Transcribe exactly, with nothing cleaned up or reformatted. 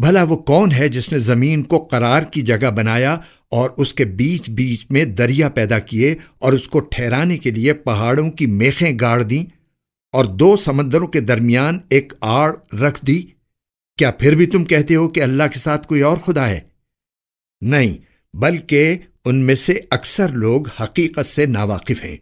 भला वो कौन है जिसने जमीन को करार की जगह बनाया और उसके बीच बीच में दरिया पैदा किए और उसको ठहराने के लिए पहाड़ों की मेखें गाड़ दी और दो समंदरों के दरमियान एक आड़ रख दी? क्या फिर भी तुम कहते हो कि अल्लाह के साथ कोई और खुदा है? नहीं, बल्कि उनमें से अक्सर लोग हकीकत से नावाकिफ हैं।